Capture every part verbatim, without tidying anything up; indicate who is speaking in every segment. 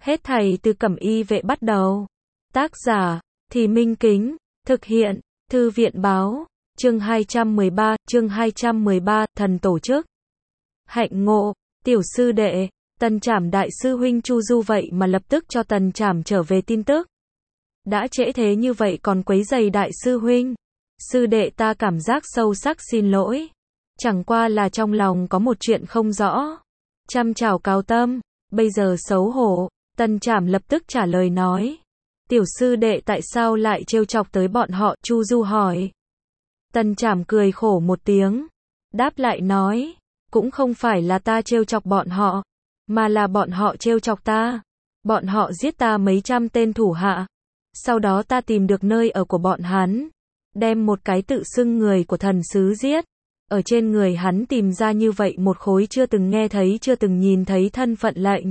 Speaker 1: Hết thảy từ Cẩm Y vệ bắt đầu. Tác giả, Thì Minh Kính, thực hiện, Thư viện báo, chương hai trăm mười ba, chương hai trăm mười ba, thần tổ chức. Hạnh ngộ, tiểu sư đệ, Tần Trảm đại sư huynh Chu Du vậy mà lập tức cho Tần Trảm trở về tin tức. Đã trễ thế như vậy còn quấy rầy đại sư huynh. Sư đệ ta cảm giác sâu sắc xin lỗi. Chẳng qua là trong lòng có một chuyện không rõ. Trăm chào cao tâm, bây giờ xấu hổ. Tần Trảm lập tức trả lời nói. Tiểu sư đệ tại sao lại trêu chọc tới bọn họ, Chu Du hỏi. Tần Trảm cười khổ một tiếng. Đáp lại nói. Cũng không phải là ta trêu chọc bọn họ, mà là bọn họ trêu chọc ta. Bọn họ giết ta mấy trăm tên thủ hạ. Sau đó ta tìm được nơi ở của bọn hắn. Đem một cái tự xưng người của thần sứ giết. Ở trên người hắn tìm ra như vậy một khối chưa từng nghe thấy chưa từng nhìn thấy thân phận lệnh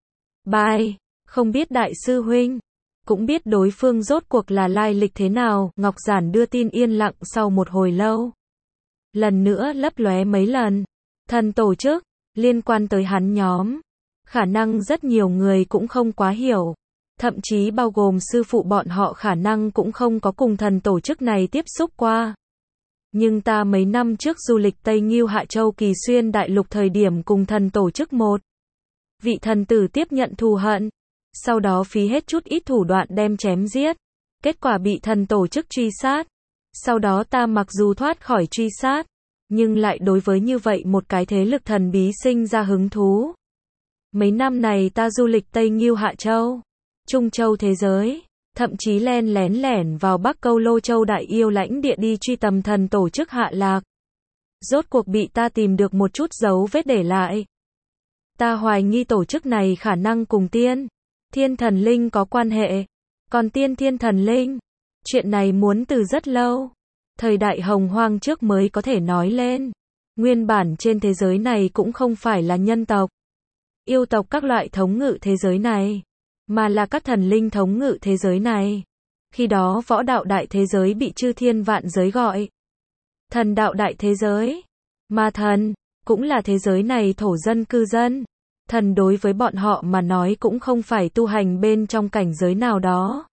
Speaker 1: bài. Không biết đại sư huynh cũng biết đối phương rốt cuộc là lai lịch thế nào. Ngọc Giản đưa tin yên lặng sau một hồi lâu. Lần nữa lấp lóe mấy lần. Thần tổ chức, liên quan tới hắn nhóm. Khả năng rất nhiều người cũng không quá hiểu. Thậm chí bao gồm sư phụ bọn họ khả năng cũng không có cùng thần tổ chức này tiếp xúc qua. Nhưng ta mấy năm trước du lịch Tây Ngưu Hạ Châu Kỳ Xuyên Đại Lục thời điểm cùng thần tổ chức một vị thần tử tiếp nhận thù hận. Sau đó phí hết chút ít thủ đoạn đem chém giết. Kết quả bị thần tổ chức truy sát. Sau đó ta mặc dù thoát khỏi truy sát, nhưng lại đối với như vậy một cái thế lực thần bí sinh ra hứng thú. Mấy năm này ta du lịch Tây Ngưu Hạ Châu, Trung Châu thế giới, thậm chí len lén lẻn vào Bắc Câu Lô Châu Đại Yêu lãnh địa đi truy tầm thần tổ chức hạ lạc. Rốt cuộc bị ta tìm được một chút dấu vết để lại. Ta hoài nghi tổ chức này khả năng cùng tiên thiên thần linh có quan hệ. Còn tiên thiên thần linh, chuyện này muốn từ rất lâu. Thời đại hồng hoang trước mới có thể nói lên. Nguyên bản trên thế giới này cũng không phải là nhân tộc, yêu tộc các loại thống ngự thế giới này, mà là các thần linh thống ngự thế giới này. Khi đó võ đạo đại thế giới bị chư thiên vạn giới gọi thần đạo đại thế giới. Mà thần, cũng là thế giới này thổ dân cư dân. Thần đối với bọn họ mà nói cũng không phải tu hành bên trong cảnh giới nào đó,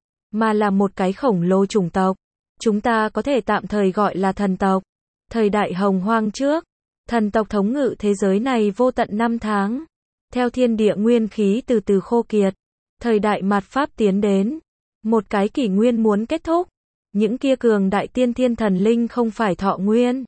Speaker 1: mà là một cái khổng lồ chủng tộc. Chúng ta có thể tạm thời gọi là thần tộc. Thời đại hồng hoang trước, thần tộc thống ngự thế giới này vô tận năm tháng. Theo thiên địa nguyên khí từ từ khô kiệt, thời đại mạt Pháp tiến đến. Một cái kỷ nguyên muốn kết thúc. Những kia cường đại tiên thiên thần linh không phải thọ nguyên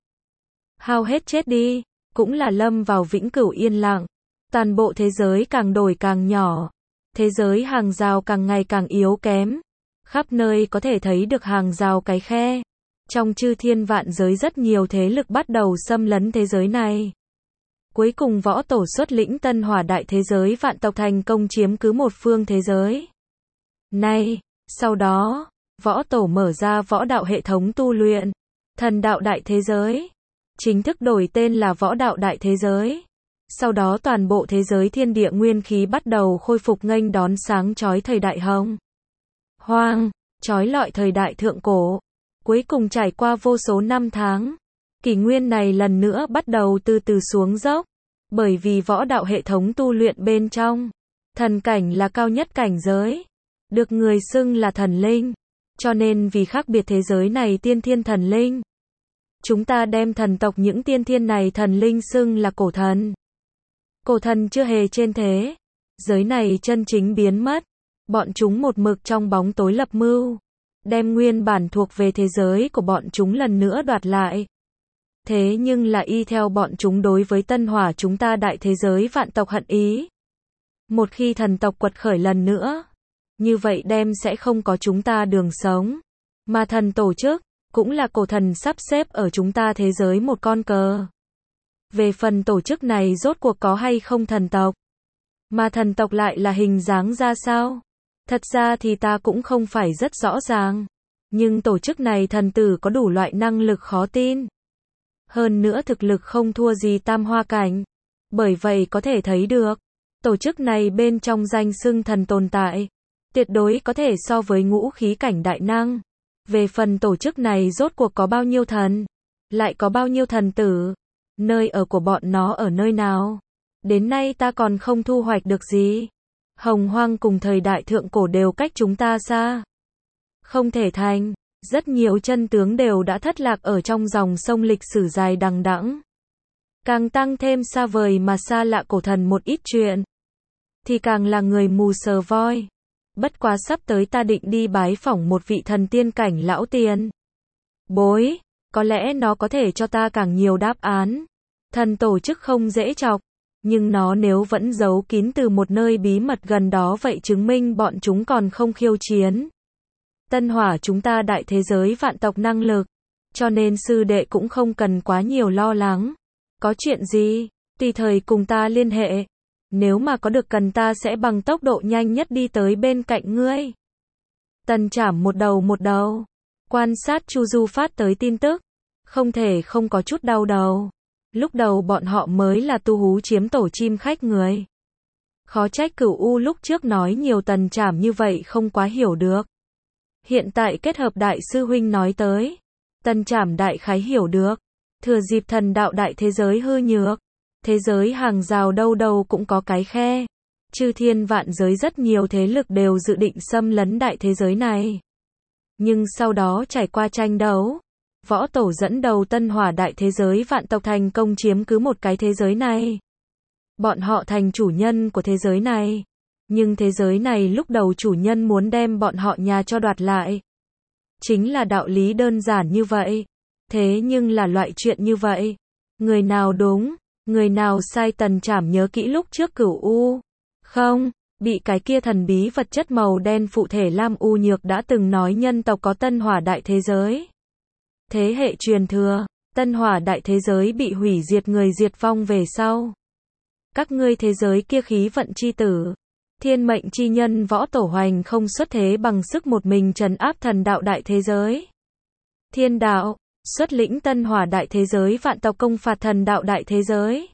Speaker 1: hao hết chết đi, cũng là lâm vào vĩnh cửu yên lặng. Toàn bộ thế giới càng đổi càng nhỏ. Thế giới hàng rào càng ngày càng yếu kém. Khắp nơi có thể thấy được hàng rào cái khe. Trong chư thiên vạn giới rất nhiều thế lực bắt đầu xâm lấn thế giới này. Cuối cùng võ tổ xuất lĩnh Tân Hỏa đại thế giới vạn tộc thành công chiếm cứ một phương thế giới này. Sau đó, võ tổ mở ra võ đạo hệ thống tu luyện. Thần đạo đại thế giới. Chính thức đổi tên là võ đạo đại thế giới. Sau đó toàn bộ thế giới thiên địa nguyên khí bắt đầu khôi phục nghênh đón sáng chói thời đại hồng hoang, chói lọi thời đại thượng cổ. Cuối cùng trải qua vô số năm tháng, kỷ nguyên này lần nữa bắt đầu từ từ xuống dốc. Bởi vì võ đạo hệ thống tu luyện bên trong, thần cảnh là cao nhất cảnh giới, được người xưng là thần linh. Cho nên vì khác biệt thế giới này tiên thiên thần linh, chúng ta đem thần tộc những tiên thiên này thần linh xưng là cổ thần. Cổ thần chưa hề trên thế giới này chân chính biến mất. Bọn chúng một mực trong bóng tối lập mưu, đem nguyên bản thuộc về thế giới của bọn chúng lần nữa đoạt lại. Thế nhưng là y theo bọn chúng đối với Tân Hỏa chúng ta đại thế giới vạn tộc hận ý. Một khi thần tộc quật khởi lần nữa, như vậy đem sẽ không có chúng ta đường sống. Mà thần tổ chức, cũng là cổ thần sắp xếp ở chúng ta thế giới một con cờ. Về phần tổ chức này rốt cuộc có hay không thần tộc, mà thần tộc lại là hình dáng ra sao, thật ra thì ta cũng không phải rất rõ ràng. Nhưng tổ chức này thần tử có đủ loại năng lực khó tin. Hơn nữa thực lực không thua gì tam hoa cảnh. Bởi vậy có thể thấy được, tổ chức này bên trong danh xưng thần tồn tại, tuyệt đối có thể so với ngũ khí cảnh đại năng. Về phần tổ chức này rốt cuộc có bao nhiêu thần, lại có bao nhiêu thần tử, nơi ở của bọn nó ở nơi nào, đến nay ta còn không thu hoạch được gì. Hồng Hoang cùng thời đại thượng cổ đều cách chúng ta xa. Không thể thành, rất nhiều chân tướng đều đã thất lạc ở trong dòng sông lịch sử dài đằng đẵng. Càng tăng thêm xa vời mà xa lạ cổ thần một ít chuyện, thì càng là người mù sờ voi. Bất quá sắp tới ta định đi bái phỏng một vị thần tiên cảnh lão tiền bối, có lẽ nó có thể cho ta càng nhiều đáp án. Thần tổ chức không dễ chọc, nhưng nó nếu vẫn giấu kín từ một nơi bí mật gần đó vậy chứng minh bọn chúng còn không khiêu chiến Tân Hỏa chúng ta đại thế giới vạn tộc năng lực, cho nên sư đệ cũng không cần quá nhiều lo lắng. Có chuyện gì, tùy thời cùng ta liên hệ. Nếu mà có được cần ta sẽ bằng tốc độ nhanh nhất đi tới bên cạnh ngươi. Tần Trảm một đầu một đầu, quan sát Chu Du phát tới tin tức, không thể không có chút đau đầu. Lúc đầu bọn họ mới là tu hú chiếm tổ chim khách người. Khó trách Cửu U lúc trước nói nhiều Tần Trảm như vậy không quá hiểu được. Hiện tại kết hợp đại sư huynh nói tới, Tần Trảm đại khái hiểu được. Thừa dịp thần đạo đại thế giới hư nhược, thế giới hàng rào đâu đâu cũng có cái khe. Chư thiên vạn giới rất nhiều thế lực đều dự định xâm lấn đại thế giới này. Nhưng sau đó trải qua tranh đấu, Võ Tổ dẫn đầu Tân Hỏa đại thế giới vạn tộc thành công chiếm cứ một cái thế giới này. Bọn họ thành chủ nhân của thế giới này. Nhưng thế giới này lúc đầu chủ nhân muốn đem bọn họ nhà cho đoạt lại. Chính là đạo lý đơn giản như vậy. Thế nhưng là loại chuyện như vậy, người nào đúng, người nào sai? Tần Trảm nhớ kỹ lúc trước Cửu U, không, bị cái kia thần bí vật chất màu đen phụ thể Lam U Nhược đã từng nói nhân tộc có Tân Hỏa đại thế giới. Thế hệ truyền thừa, Tân Hỏa đại thế giới bị hủy diệt, người diệt vong về sau. Các ngươi thế giới kia khí vận chi tử, thiên mệnh chi nhân Võ Tổ Hoành không xuất thế bằng sức một mình trấn áp thần đạo đại thế giới. Thiên đạo xuất lĩnh Tân Hỏa đại thế giới vạn tộc công phạt thần đạo đại thế giới.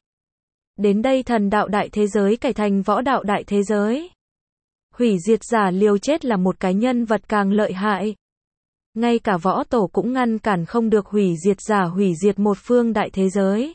Speaker 1: Đến đây thần đạo đại thế giới cải thành võ đạo đại thế giới. Hủy diệt giả liều chết là một cái nhân vật càng lợi hại. Ngay cả Võ Tổ cũng ngăn cản không được hủy diệt giả hủy diệt một phương đại thế giới.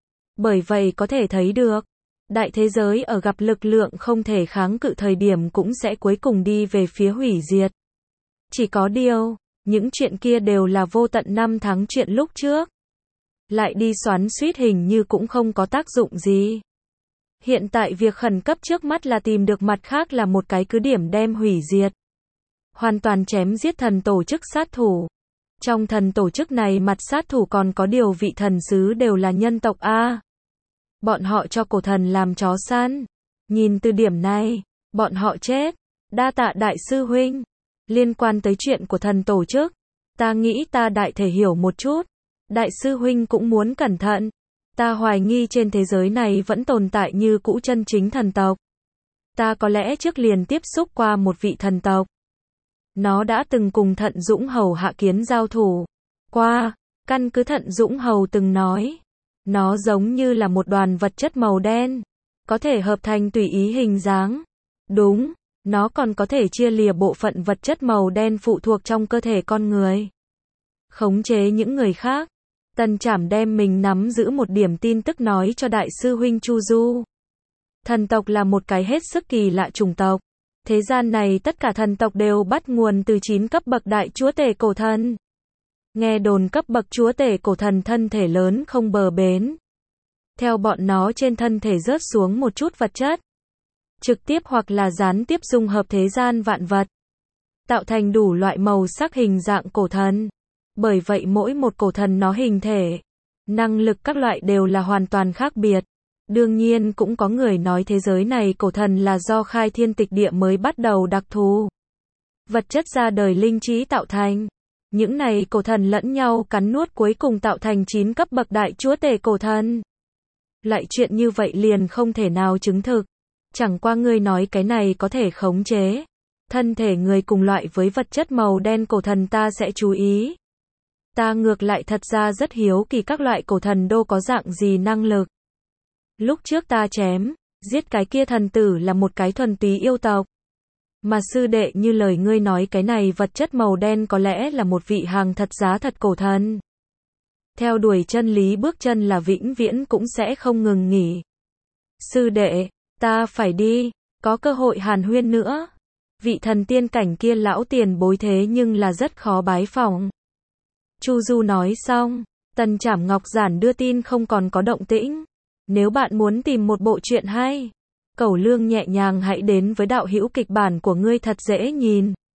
Speaker 1: Bởi vậy có thể thấy được, đại thế giới ở gặp lực lượng không thể kháng cự thời điểm cũng sẽ cuối cùng đi về phía hủy diệt. Chỉ có điều, những chuyện kia đều là vô tận năm tháng chuyện lúc trước. Lại đi xoắn xuýt hình như cũng không có tác dụng gì. Hiện tại việc khẩn cấp trước mắt là tìm được mặt khác là một cái cứ điểm đem hủy diệt. Hoàn toàn chém giết thần tổ chức sát thủ. Trong thần tổ chức này mặt sát thủ còn có điều vị thần sứ đều là nhân tộc A. Bọn họ cho cổ thần làm chó săn. Nhìn từ điểm này, bọn họ chết. Đa tạ đại sư huynh. Liên quan tới chuyện của thần tổ chức, ta nghĩ ta đại thể hiểu một chút. Đại sư huynh cũng muốn cẩn thận. Ta hoài nghi trên thế giới này vẫn tồn tại như cũ chân chính thần tộc. Ta có lẽ trước liền tiếp xúc qua một vị thần tộc. Nó đã từng cùng Thận Dũng Hầu Hạ Kiến giao thủ qua, căn cứ Thận Dũng Hầu từng nói. Nó giống như là một đoàn vật chất màu đen, có thể hợp thành tùy ý hình dáng. Đúng. Nó còn có thể chia lìa bộ phận vật chất màu đen phụ thuộc trong cơ thể con người. Khống chế những người khác. Tần Trảm đem mình nắm giữ một điểm tin tức nói cho đại sư huynh Chu Du. Thần tộc là một cái hết sức kỳ lạ chủng tộc. Thế gian này tất cả thần tộc đều bắt nguồn từ chín cấp bậc đại chúa tể cổ thần. Nghe đồn cấp bậc chúa tể cổ thần thân thể lớn không bờ bến. Theo bọn nó trên thân thể rớt xuống một chút vật chất. Trực tiếp hoặc là gián tiếp dung hợp thế gian vạn vật. Tạo thành đủ loại màu sắc hình dạng cổ thần. Bởi vậy mỗi một cổ thần nó hình thể, năng lực các loại đều là hoàn toàn khác biệt. Đương nhiên cũng có người nói thế giới này cổ thần là do khai thiên tịch địa mới bắt đầu đặc thù. Vật chất ra đời linh trí tạo thành. Những này cổ thần lẫn nhau cắn nuốt cuối cùng tạo thành chín cấp bậc đại chúa tể cổ thần. Lại chuyện như vậy liền không thể nào chứng thực. Chẳng qua ngươi nói cái này có thể khống chế thân thể người cùng loại với vật chất màu đen cổ thần ta sẽ chú ý. Ta ngược lại thật ra rất hiếu kỳ các loại cổ thần đô có dạng gì năng lực. Lúc trước ta chém, giết cái kia thần tử là một cái thuần túy yêu tộc. Mà sư đệ như lời ngươi nói cái này vật chất màu đen có lẽ là một vị hàng thật giá thật cổ thần. Theo đuổi chân lý bước chân là vĩnh viễn cũng sẽ không ngừng nghỉ. Sư đệ, ta phải đi. có cơ hội hàn huyên nữa. Vị thần tiên cảnh kia lão tiền bối thế nhưng là rất khó bái phỏng. Chu Du nói xong, Tần Trảm Ngọc Giản đưa tin không còn có động tĩnh. Nếu bạn muốn tìm một bộ truyện hay, Cẩu Lương nhẹ nhàng hãy đến với đạo hữu kịch bản của ngươi thật dễ nhìn.